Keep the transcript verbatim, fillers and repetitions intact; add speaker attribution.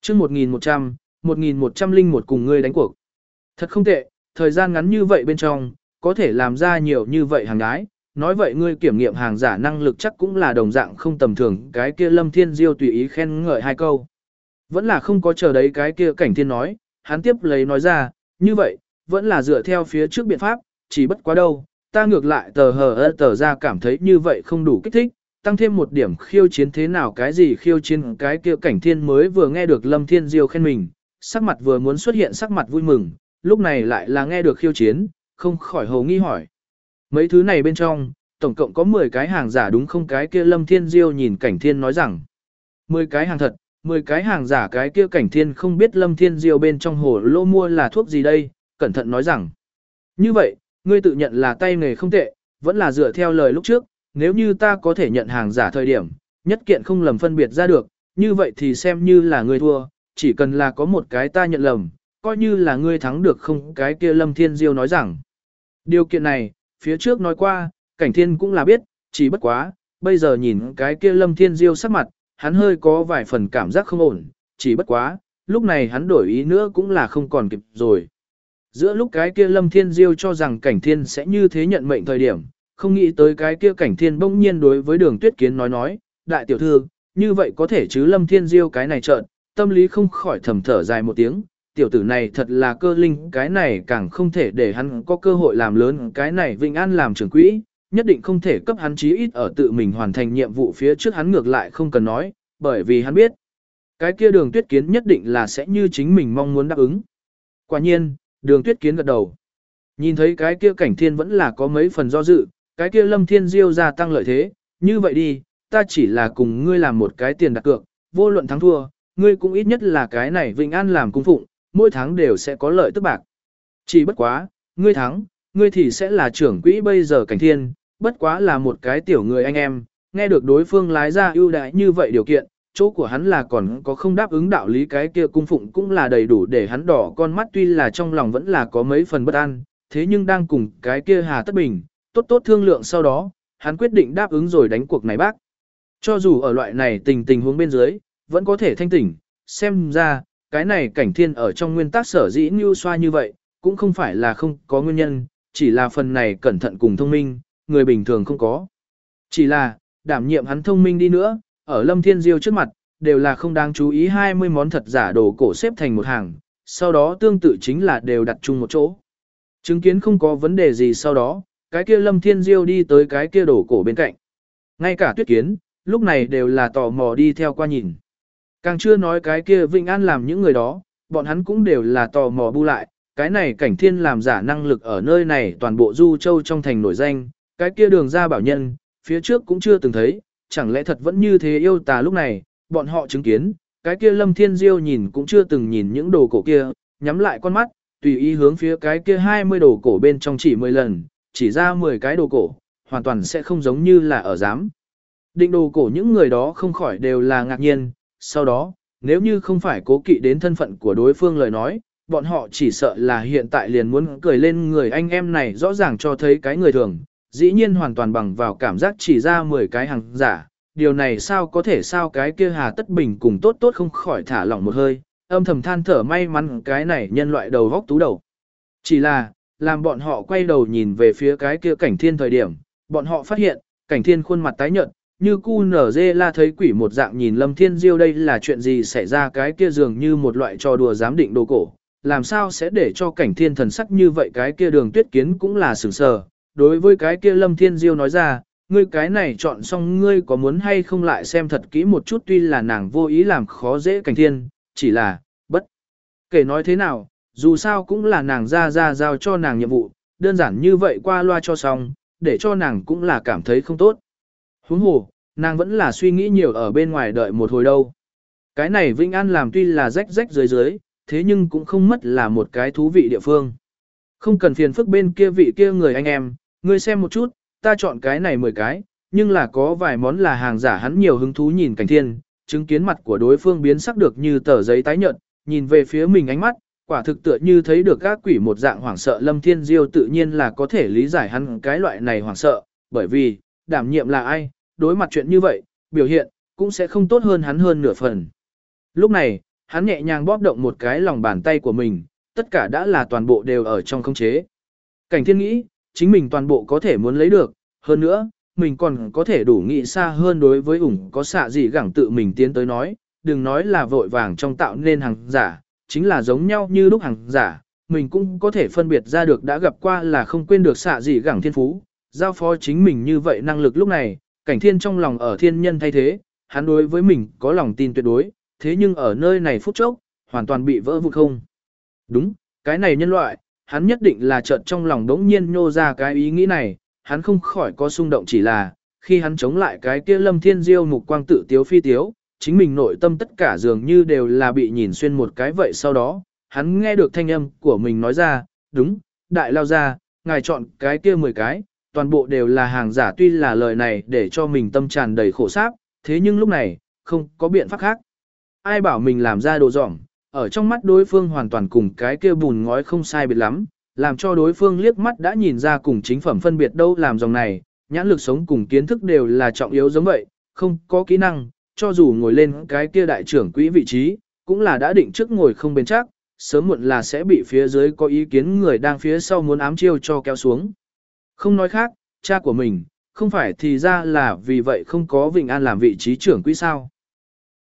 Speaker 1: chương một nghìn một trăm, một nghìn một trăm lẻ một cùng ngươi đánh cuộc. Thật không tệ, thời gian ngắn như vậy bên trong, có thể làm ra nhiều như vậy hàng ái. Nói vậy ngươi kiểm nghiệm hàng giả năng lực chắc cũng là đồng dạng không tầm thường. Cái kia Lâm Thiên Diêu tùy ý khen ngợi hai câu. Vẫn là không có chờ đấy cái kia Cảnh Thiên nói, hắn tiếp lấy nói ra, như vậy, vẫn là dựa theo phía trước biện pháp, chỉ bất quá đâu, ta ngược lại tờ hờ ơ tờ ra cảm thấy như vậy không đủ kích thích, tăng thêm một điểm khiêu chiến thế nào cái gì khiêu chiến cái kia Cảnh Thiên mới vừa nghe được Lâm Thiên Diêu khen mình, sắc mặt vừa muốn xuất hiện sắc mặt vui mừng, lúc này lại là nghe được khiêu chiến, không khỏi hồ nghi hỏi. Mấy thứ này bên trong, tổng cộng có mười cái hàng giả đúng không cái kia Lâm Thiên Diêu nhìn Cảnh Thiên nói rằng, mười cái hàng thật, mười cái hàng giả cái kia Cảnh Thiên không biết Lâm Thiên Diêu bên trong hồ lô mua là thuốc gì đây, cẩn thận nói rằng, như vậy, ngươi tự nhận là tay nghề không tệ, vẫn là dựa theo lời lúc trước, nếu như ta có thể nhận hàng giả thời điểm, nhất kiện không lầm phân biệt ra được, như vậy thì xem như là ngươi thua, chỉ cần là có một cái ta nhận lầm, coi như là ngươi thắng được không cái kia Lâm Thiên Diêu nói rằng. Điều kiện này, phía trước nói qua, Cảnh Thiên cũng là biết, chỉ bất quá, bây giờ nhìn cái kia Lâm Thiên Diêu sắc mặt, hắn hơi có vài phần cảm giác không ổn, chỉ bất quá, lúc này hắn đổi ý nữa cũng là không còn kịp rồi. Giữa lúc cái kia Lâm Thiên Diêu cho rằng Cảnh Thiên sẽ như thế nhận mệnh thời điểm, không nghĩ tới cái kia Cảnh Thiên bỗng nhiên đối với Đường Tuyết Kiến nói nói, đại tiểu thư, như vậy có thể chứ Lâm Thiên Diêu cái này trợn, tâm lý không khỏi thầm thở dài một tiếng, tiểu tử này thật là cơ linh, cái này càng không thể để hắn có cơ hội làm lớn, cái này Vĩnh An làm trưởng quỹ, nhất định không thể cấp hắn chí ít ở tự mình hoàn thành nhiệm vụ phía trước hắn ngược lại không cần nói, bởi vì hắn biết, cái kia Đường Tuyết Kiến nhất định là sẽ như chính mình mong muốn đáp ứng. Quả nhiên, Đường Tuyết Kiến gật đầu. Nhìn thấy cái kia Cảnh Thiên vẫn là có mấy phần do dự, cái kia Lâm Thiên Diêu gia tăng lợi thế, như vậy đi, ta chỉ là cùng ngươi làm một cái tiền đặt cược, vô luận thắng thua, ngươi cũng ít nhất là cái này Vĩnh An làm cung phụng, mỗi tháng đều sẽ có lợi tức bạc. Chỉ bất quá, ngươi thắng, ngươi thì sẽ là trưởng quỹ bây giờ Cảnh Thiên, bất quá là một cái tiểu người anh em, nghe được đối phương lái ra ưu đãi như vậy điều kiện, chỗ của hắn là còn có không đáp ứng đạo lý cái kia cung phụng cũng là đầy đủ để hắn đỏ con mắt tuy là trong lòng vẫn là có mấy phần bất an, thế nhưng đang cùng cái kia Hà Tất Bình, tốt tốt thương lượng sau đó, hắn quyết định đáp ứng rồi đánh cuộc này bác. Cho dù ở loại này tình tình huống bên dưới, vẫn có thể thanh tỉnh, xem ra, cái này Cảnh Thiên ở trong nguyên tắc sở dĩ như xoa như vậy, cũng không phải là không có nguyên nhân, chỉ là phần này cẩn thận cùng thông minh, người bình thường không có. Chỉ là, đảm nhiệm hắn thông minh đi nữa, ở Lâm Thiên Diêu trước mặt, đều là không đáng chú ý hai mươi món thật giả đồ cổ xếp thành một hàng, sau đó tương tự chính là đều đặt chung một chỗ. Chứng kiến không có vấn đề gì sau đó, cái kia Lâm Thiên Diêu đi tới cái kia đồ cổ bên cạnh. Ngay cả Tuyết Kiến, lúc này đều là tò mò đi theo qua nhìn. Càng chưa nói cái kia Vĩnh An làm những người đó, bọn hắn cũng đều là tò mò bu lại, cái này Cảnh Thiên làm giả năng lực ở nơi này toàn bộ Du Châu trong thành nổi danh, cái kia Đường Gia bảo nhân, phía trước cũng chưa từng thấy, chẳng lẽ thật vẫn như thế yêu tà lúc này, bọn họ chứng kiến, cái kia Lâm Thiên Diêu nhìn cũng chưa từng nhìn những đồ cổ kia, nhắm lại con mắt, tùy ý hướng phía cái kia hai mươi đồ cổ bên trong chỉ mười lần, chỉ ra mười cái đồ cổ, hoàn toàn sẽ không giống như là ở giám. Định đồ cổ những người đó không khỏi đều là ngạc nhiên, sau đó, nếu như không phải cố kỵ đến thân phận của đối phương lời nói, bọn họ chỉ sợ là hiện tại liền muốn cười lên người anh em này rõ ràng cho thấy cái người thường, dĩ nhiên hoàn toàn bằng vào cảm giác chỉ ra mười cái hàng giả, điều này sao có thể sao cái kia Hà Tất Bình cùng tốt tốt không khỏi thả lỏng một hơi, âm thầm than thở may mắn cái này nhân loại đầu góc tú đầu. Chỉ là, làm bọn họ quay đầu nhìn về phía cái kia Cảnh Thiên thời điểm, bọn họ phát hiện, Cảnh Thiên khuôn mặt tái nhợt, như cu nở dê la thấy quỷ một dạng nhìn Lâm Thiên Diêu đây là chuyện gì xảy ra cái kia dường như một loại trò đùa giám định đồ cổ, làm sao sẽ để cho Cảnh Thiên thần sắc như vậy cái kia Đường Tuyết Kiến cũng là sửng sờ, đối với cái kia Lâm Thiên Diêu nói ra, ngươi cái này chọn xong ngươi có muốn hay không lại xem thật kỹ một chút tuy là nàng vô ý làm khó dễ Cảnh Thiên, chỉ là, bất kể nói thế nào, dù sao cũng là nàng ra ra giao cho nàng nhiệm vụ, đơn giản như vậy qua loa cho xong, để cho nàng cũng là cảm thấy không tốt. Huống hồ, nàng vẫn là suy nghĩ nhiều ở bên ngoài đợi một hồi đâu. Cái này Vĩnh An làm tuy là rách rách dưới dưới, thế nhưng cũng không mất là một cái thú vị địa phương. Không cần phiền phức bên kia vị kia người anh em, ngươi xem một chút, ta chọn cái này mười cái, nhưng là có vài món là hàng giả hắn nhiều hứng thú nhìn Cảnh Thiên, chứng kiến mặt của đối phương biến sắc được như tờ giấy tái nhợt, nhìn về phía mình ánh mắt, quả thực tựa như thấy được các quỷ một dạng hoảng sợ Lâm Thiên Diêu tự nhiên là có thể lý giải hắn cái loại này hoảng sợ, bởi vì, đảm nhiệm là ai, đối mặt chuyện như vậy, biểu hiện, cũng sẽ không tốt hơn hắn hơn nửa phần. Lúc này, hắn nhẹ nhàng bóp động một cái lòng bàn tay của mình, tất cả đã là toàn bộ đều ở trong khống chế. Cảnh Thiên nghĩ, chính mình toàn bộ có thể muốn lấy được, hơn nữa, mình còn có thể đủ nghĩ xa hơn đối với ủng có xạ gì gẳng tự mình tiến tới nói, đừng nói là vội vàng trong tạo nên hàng giả, chính là giống nhau như lúc hàng giả, mình cũng có thể phân biệt ra được đã gặp qua là không quên được xạ gì gẳng thiên phú, giao phó chính mình như vậy năng lực lúc này, Cảnh Thiên trong lòng ở thiên nhân thay thế, hắn đối với mình có lòng tin tuyệt đối, thế nhưng ở nơi này phút chốc, hoàn toàn bị vỡ vụn không. Đúng, cái này nhân loại, hắn nhất định là chợt trong lòng đống nhiên nhô ra cái ý nghĩ này, hắn không khỏi có xung động chỉ là, khi hắn chống lại cái kia Lâm Thiên Diêu mục quang tự tiếu phi tiếu, chính mình nội tâm tất cả dường như đều là bị nhìn xuyên một cái vậy sau đó, hắn nghe được thanh âm của mình nói ra, đúng, đại lao ra, ngài chọn cái kia mười cái, toàn bộ đều là hàng giả tuy là lời này để cho mình tâm tràn đầy khổ sáp, thế nhưng lúc này, không có biện pháp khác. Ai bảo mình làm ra đồ dỏng, ở trong mắt đối phương hoàn toàn cùng cái kia bùn ngói không sai biệt lắm, làm cho đối phương liếc mắt đã nhìn ra cùng chính phẩm phân biệt đâu làm dòng này, nhãn lực sống cùng kiến thức đều là trọng yếu giống vậy, không có kỹ năng, cho dù ngồi lên cái kia đại trưởng quỹ vị trí, cũng là đã định trước ngồi không bền chắc, sớm muộn là sẽ bị phía dưới có ý kiến người đang phía sau muốn ám chiêu cho kéo xuống. Không nói khác, cha của mình, không phải thì ra là vì vậy không có Vịnh An làm vị trí trưởng quỹ sao.